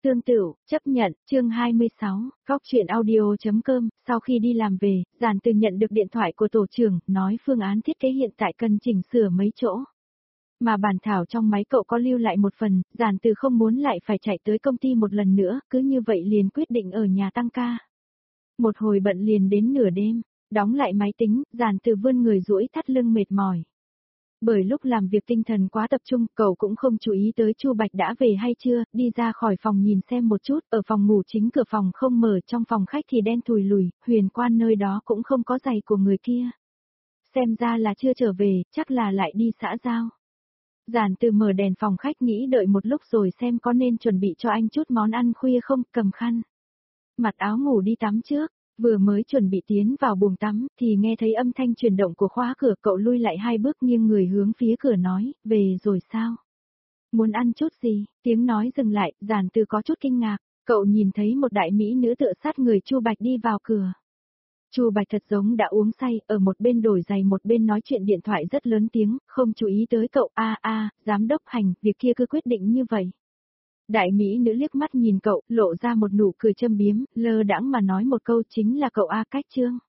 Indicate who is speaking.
Speaker 1: Tương Tửu, chấp nhận, chương 26, góc chuyện audio.com, sau khi đi làm về, Giản Từ nhận được điện thoại của tổ trưởng, nói phương án thiết kế hiện tại cần chỉnh sửa mấy chỗ. Mà bản thảo trong máy cậu có lưu lại một phần, Giản Từ không muốn lại phải chạy tới công ty một lần nữa, cứ như vậy liền quyết định ở nhà tăng ca. Một hồi bận liền đến nửa đêm, đóng lại máy tính, Giản Từ vươn người duỗi thắt lưng mệt mỏi. Bởi lúc làm việc tinh thần quá tập trung, cậu cũng không chú ý tới Chu Bạch đã về hay chưa, đi ra khỏi phòng nhìn xem một chút, ở phòng ngủ chính cửa phòng không mở, trong phòng khách thì đen thùi lùi, Huyền Quan nơi đó cũng không có giày của người kia. Xem ra là chưa trở về, chắc là lại đi xã giao. Giản Từ mở đèn phòng khách nghĩ đợi một lúc rồi xem có nên chuẩn bị cho anh chút món ăn khuya không, cầm khăn. Mặc áo ngủ đi tắm trước. Vừa mới chuẩn bị tiến vào buồng tắm, thì nghe thấy âm thanh chuyển động của khóa cửa, cậu lui lại 2 bước nghiêng người hướng phía cửa nói, về rồi sao? Muốn ăn chút gì? Tiếng nói dừng lại, Giản Từ có chút kinh ngạc, cậu nhìn thấy một đại mỹ nữ tựa sát người Chu Bạch đi vào cửa. Chu Bạch thật giống đã uống say, ở một bên đổi giày một bên nói chuyện điện thoại rất lớn tiếng, không chú ý tới cậu. Giám đốc Hành, việc kia cứ quyết định như vậy. Đại mỹ nữ liếc mắt nhìn cậu, lộ ra một nụ cười châm biếm, lơ đãng mà nói một câu, chính là cậu Cách Trương.